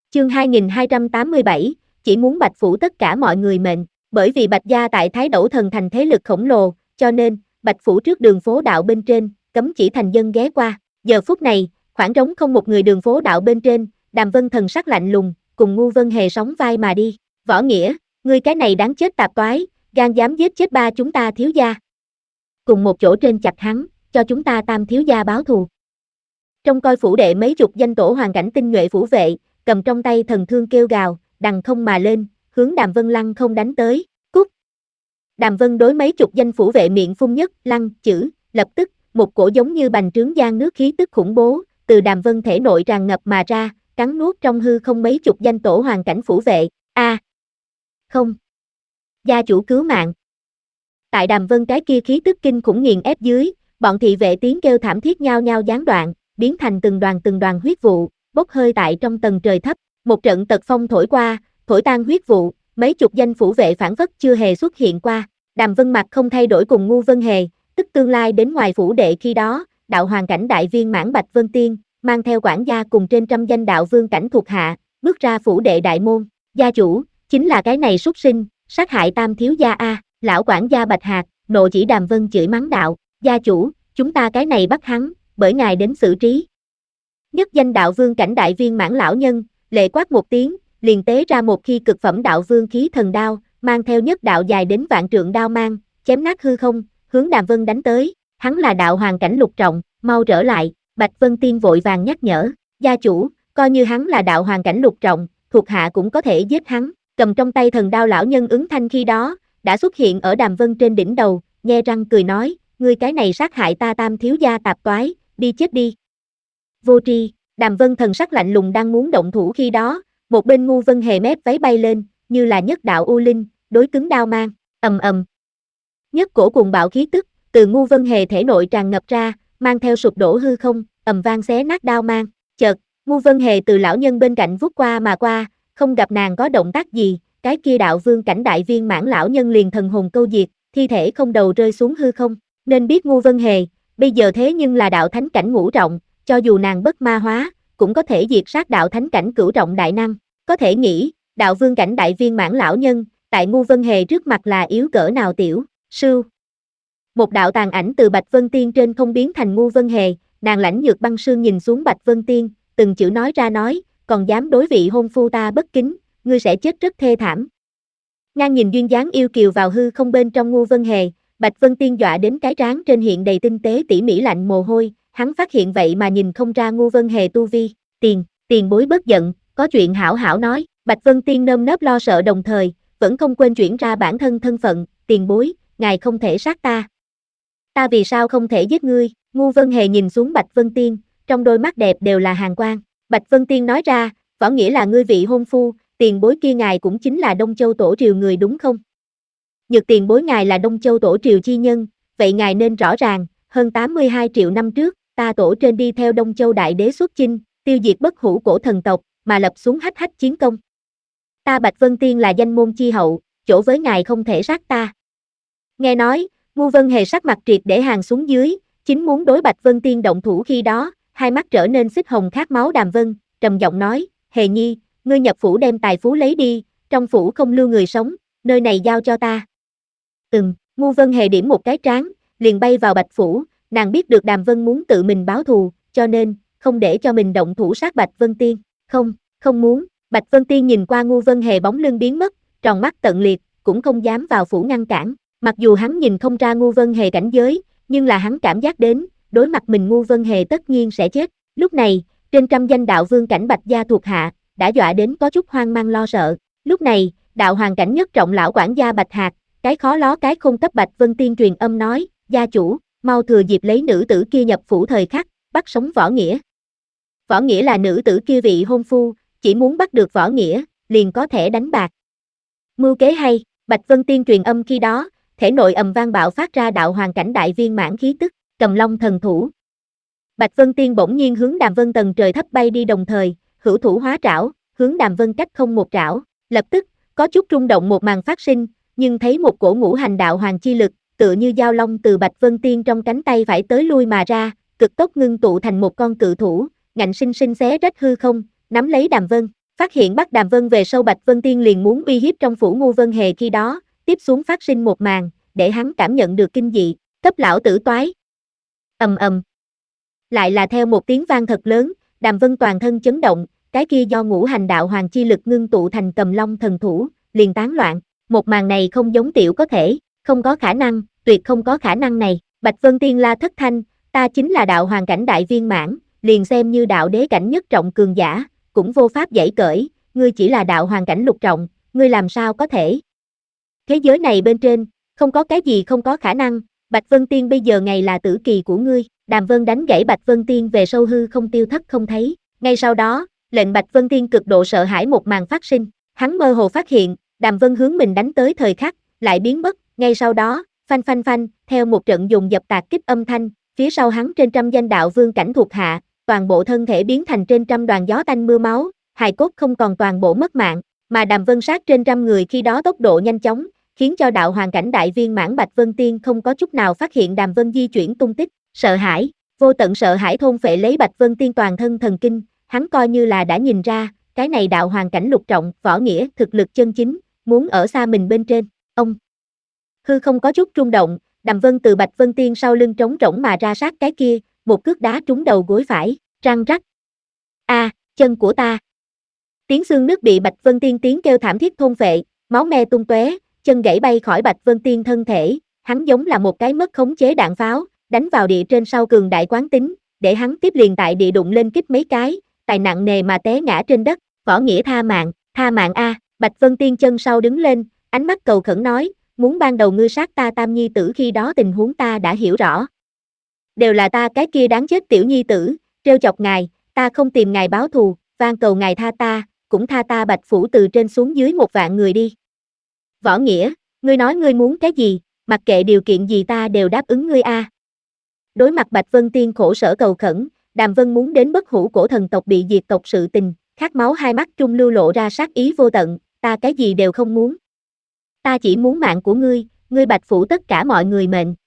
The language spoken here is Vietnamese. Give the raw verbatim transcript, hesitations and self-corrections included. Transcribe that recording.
Chương hai nghìn hai trăm tám mươi bảy, chỉ muốn Bạch phủ tất cả mọi người mệnh, bởi vì Bạch gia tại Thái Đẩu Thần thành thế lực khổng lồ, cho nên, Bạch phủ trước đường phố đạo bên trên, cấm chỉ thành dân ghé qua. Giờ phút này, khoảng trống không một người đường phố đạo bên trên, Đàm Vân thần sắc lạnh lùng, cùng Ngu Vân Hề sóng vai mà đi. Võ Nghĩa, ngươi cái này đáng chết tạp toái, gan dám giết chết ba chúng ta thiếu gia. Cùng một chỗ trên chặt hắn, cho chúng ta tam thiếu gia báo thù. Trong coi phủ đệ mấy chục danh tổ hoàn cảnh tinh nhuệ phủ vệ, cầm trong tay thần thương kêu gào, đằng không mà lên, hướng Đàm Vân lăng không đánh tới, cút. Đàm Vân đối mấy chục danh phủ vệ miệng phun nhất, lăng, chữ, lập tức, một cổ giống như bành trướng giang nước khí tức khủng bố, từ Đàm Vân thể nội tràn ngập mà ra, cắn nuốt trong hư không mấy chục danh tổ hoàn cảnh phủ vệ, a à, không. Gia chủ cứu mạng. Tại Đàm Vân cái kia khí tức kinh khủng nghiền ép dưới, bọn thị vệ tiếng kêu thảm thiết nhao nhao gián đoạn, biến thành từng đoàn từng đoàn huyết vụ, bốc hơi tại trong tầng trời thấp, một trận tật phong thổi qua, thổi tan huyết vụ, mấy chục danh phủ vệ phản phất chưa hề xuất hiện qua. Đàm Vân mặt không thay đổi cùng Ngu Vân Hề, tức tương lai đến ngoài phủ đệ khi đó, đạo hoàn cảnh đại viên mãn Bạch Vân Tiên, mang theo quản gia cùng trên trăm danh đạo vương cảnh thuộc hạ, bước ra phủ đệ đại môn. Gia chủ, chính là cái này súc sinh, sát hại tam thiếu gia a. Lão quản gia Bạch Hạc, nộ chỉ Đàm Vân chửi mắng đạo, gia chủ, chúng ta cái này bắt hắn, bởi ngài đến xử trí. Nhất danh đạo vương cảnh đại viên mãn lão nhân, lệ quát một tiếng, liền tế ra một khi cực phẩm đạo vương khí thần đao, mang theo nhất đạo dài đến vạn trượng đao mang, chém nát hư không, hướng Đàm Vân đánh tới. Hắn là đạo hoàn cảnh lục trọng, mau trở lại. Bạch Vân Tiên vội vàng nhắc nhở, gia chủ, coi như hắn là đạo hoàn cảnh lục trọng, thuộc hạ cũng có thể giết hắn. Cầm trong tay thần đao lão nhân ứng thanh khi đó, đã xuất hiện ở Đàm Vân trên đỉnh đầu, nhe răng cười nói, ngươi cái này sát hại ta tam thiếu gia tạp toái, đi chết đi. Vô tri, Đàm Vân thần sắc lạnh lùng đang muốn động thủ khi đó, một bên Ngu Vân Hề mép váy bay lên, như là nhất đạo u linh, đối cứng đao mang, ầm ầm. Nhất cổ cuồng bạo khí tức, từ Ngu Vân Hề thể nội tràn ngập ra, mang theo sụp đổ hư không, ầm vang xé nát đao mang. Chợt, Ngu Vân Hề từ lão nhân bên cạnh vút qua mà qua, không gặp nàng có động tác gì, cái kia đạo vương cảnh đại viên mãn lão nhân liền thần hồn câu diệt, thi thể không đầu rơi xuống hư không. Nên biết Ngu Vân Hề, bây giờ thế nhưng là đạo thánh cảnh ngũ trọng, cho dù nàng bất ma hóa, cũng có thể diệt sát đạo thánh cảnh cửu trọng đại năng. Có thể nghĩ, đạo vương cảnh đại viên mãn lão nhân, tại Ngu Vân Hề trước mặt là yếu cỡ nào tiểu, sưu. Một đạo tàn ảnh từ Bạch Vân Tiên trên không biến thành Ngu Vân Hề, nàng lãnh nhược băng sương nhìn xuống Bạch Vân Tiên, từng chữ nói ra nói, còn dám đối vị hôn phu ta bất kính, ngươi sẽ chết rất thê thảm. Ngang nhìn duyên dáng yêu kiều vào hư không bên trong Ngu Vân Hề, Bạch Vân Tiên dọa đến cái trán trên hiện đầy tinh tế tỉ mỉ lạnh mồ hôi, hắn phát hiện vậy mà nhìn không ra Ngu Vân Hề tu vi. Tiền, tiền bối bớt giận, có chuyện hảo hảo nói. Bạch Vân Tiên nơm nớp lo sợ đồng thời, vẫn không quên chuyển ra bản thân thân phận, tiền bối, ngài không thể sát ta. Ta vì sao không thể giết ngươi? Ngu Vân Hề nhìn xuống Bạch Vân Tiên, trong đôi mắt đẹp đều là hàn quang. Bạch Vân Tiên nói ra, Võ Nghĩa là ngươi vị hôn phu, tiền bối kia ngài cũng chính là Đông Châu Tổ Triều người đúng không? Nhược tiền bối ngài là Đông Châu Tổ Triều chi nhân, vậy ngài nên rõ ràng, hơn tám mươi hai triệu năm trước, ta tổ trên đi theo Đông Châu Đại Đế xuất chinh, tiêu diệt bất hủ cổ thần tộc, mà lập xuống hách hách chiến công. Ta Bạch Vân Tiên là danh môn chi hậu, chỗ với ngài không thể sát ta. Nghe nói, Ngu Vân Hề sắc mặt triệt để hàng xuống dưới, chính muốn đối Bạch Vân Tiên động thủ khi đó, hai mắt trở nên xích hồng khát máu. Đàm Vân, trầm giọng nói, Hề Nhi, ngươi nhập phủ đem tài phú lấy đi, trong phủ không lưu người sống, nơi này giao cho ta. Ừm, Ngu Vân Hề điểm một cái trán, liền bay vào Bạch phủ, nàng biết được Đàm Vân muốn tự mình báo thù, cho nên, không để cho mình động thủ sát Bạch Vân Tiên, không, không muốn. Bạch Vân Tiên nhìn qua Ngu Vân Hề bóng lưng biến mất, tròn mắt tận liệt, cũng không dám vào phủ ngăn cản. Mặc dù hắn nhìn không ra Ngu Vân Hề cảnh giới, nhưng là hắn cảm giác đến, đối mặt mình Ngu Vân Hề tất nhiên sẽ chết. Lúc này, trên trăm danh đạo vương cảnh Bạch gia thuộc hạ, đã dọa đến có chút hoang mang lo sợ. Lúc này, đạo hoàng cảnh nhất trọng lão quản gia Bạch Hạc, cái khó ló cái không cấp Bạch Vân Tiên truyền âm nói, gia chủ, mau thừa dịp lấy nữ tử kia nhập phủ thời khắc, bắt sống Võ Nghĩa. Võ Nghĩa là nữ tử kia vị hôn phu, chỉ muốn bắt được Võ Nghĩa, liền có thể đánh bạc. Mưu kế hay, Bạch Vân Tiên truyền âm khi đó, thể nội ầm vang bạo phát ra đạo hoàng cảnh đại viên mãn khí tức, cầm long thần thủ. Bạch Vân Tiên bỗng nhiên hướng Đàm Vân tầng trời thấp bay đi đồng thời, hữu thủ hóa trảo, hướng Đàm Vân cách không một trảo, lập tức, có chút rung động một màn phát sinh, nhưng thấy một cổ ngũ hành đạo hoàng chi lực, tựa như dao long từ Bạch Vân Tiên trong cánh tay phải tới lui mà ra, cực tốc ngưng tụ thành một con cự thủ, ngạnh sinh sinh xé rách hư không, nắm lấy Đàm Vân. Phát hiện bắt Đàm Vân về sau Bạch Vân Tiên liền muốn uy hiếp trong phủ Ngô Vân Hề khi đó, tiếp xuống phát sinh một màn, để hắn cảm nhận được kinh dị, cấp lão tử toái. Ầm ầm. Lại là theo một tiếng vang thật lớn, Đàm Vân toàn thân chấn động, cái kia do ngũ hành đạo hoàng chi lực ngưng tụ thành Cầm Long thần thủ, liền tán loạn. Một màn này không giống tiểu có thể, không có khả năng, tuyệt không có khả năng này. Bạch Vân Tiên la thất thanh, ta chính là đạo hoàng cảnh đại viên mãn, liền xem như đạo đế cảnh nhất trọng cường giả, cũng vô pháp dãy cởi, ngươi chỉ là đạo hoàng cảnh lục trọng, ngươi làm sao có thể? Thế giới này bên trên, không có cái gì không có khả năng, Bạch Vân Tiên bây giờ ngày là tử kỳ của ngươi. Đàm Vân đánh gãy Bạch Vân Tiên về sâu hư không tiêu thất không thấy, ngay sau đó, lệnh Bạch Vân Tiên cực độ sợ hãi một màn phát sinh, hắn mơ hồ phát hiện, Đàm Vân hướng mình đánh tới thời khắc, lại biến mất, ngay sau đó, phanh phanh phanh, theo một trận dùng dập tạc kích âm thanh, phía sau hắn trên trăm danh đạo vương cảnh thuộc hạ, toàn bộ thân thể biến thành trên trăm đoàn gió tanh mưa máu, hài cốt không còn toàn bộ mất mạng, mà Đàm Vân sát trên trăm người khi đó tốc độ nhanh chóng, khiến cho đạo hoàng cảnh đại viên mãn Bạch Vân Tiên không có chút nào phát hiện Đàm Vân di chuyển tung tích, sợ hãi, vô tận sợ hãi thôn phệ lấy Bạch Vân Tiên toàn thân thần kinh, hắn coi như là đã nhìn ra, cái này đạo hoàng cảnh lục trọng, võ nghĩa, thực lực chân chính, muốn ở xa mình bên trên, ông. Hư không có chút rung động, Đàm Vân từ Bạch Vân Tiên sau lưng trống rỗng mà ra sát cái kia, một cước đá trúng đầu gối phải, răng rắc. A, à, chân của ta. Tiếng xương nước bị Bạch Vân Tiên tiếng kêu thảm thiết thôn phệ, máu me tung tóe, chân gãy bay khỏi Bạch Vân Tiên thân thể, hắn giống là một cái mất khống chế đạn pháo, đánh vào địa trên sau cường đại quán tính, để hắn tiếp liền tại địa đụng lên kích mấy cái, tài nặng nề mà té ngã trên đất, võ nghĩa tha mạng, tha mạng a. Bạch Vân Tiên chân sau đứng lên, ánh mắt cầu khẩn nói, muốn ban đầu ngươi sát ta tam nhi tử khi đó tình huống ta đã hiểu rõ. Đều là ta cái kia đáng chết tiểu nhi tử, trêu chọc ngài, ta không tìm ngài báo thù, van cầu ngài tha ta, cũng tha ta Bạch phủ từ trên xuống dưới một vạn người đi. Võ nghĩa, ngươi nói ngươi muốn cái gì, mặc kệ điều kiện gì ta đều đáp ứng ngươi a. Đối mặt Bạch Vân Tiên khổ sở cầu khẩn, Đàm Vân muốn đến bất hủ cổ thần tộc bị diệt tộc sự tình, khát máu hai mắt trung lưu lộ ra sát ý vô tận, ta cái gì đều không muốn. Ta chỉ muốn mạng của ngươi, ngươi Bạch phủ tất cả mọi người mệnh.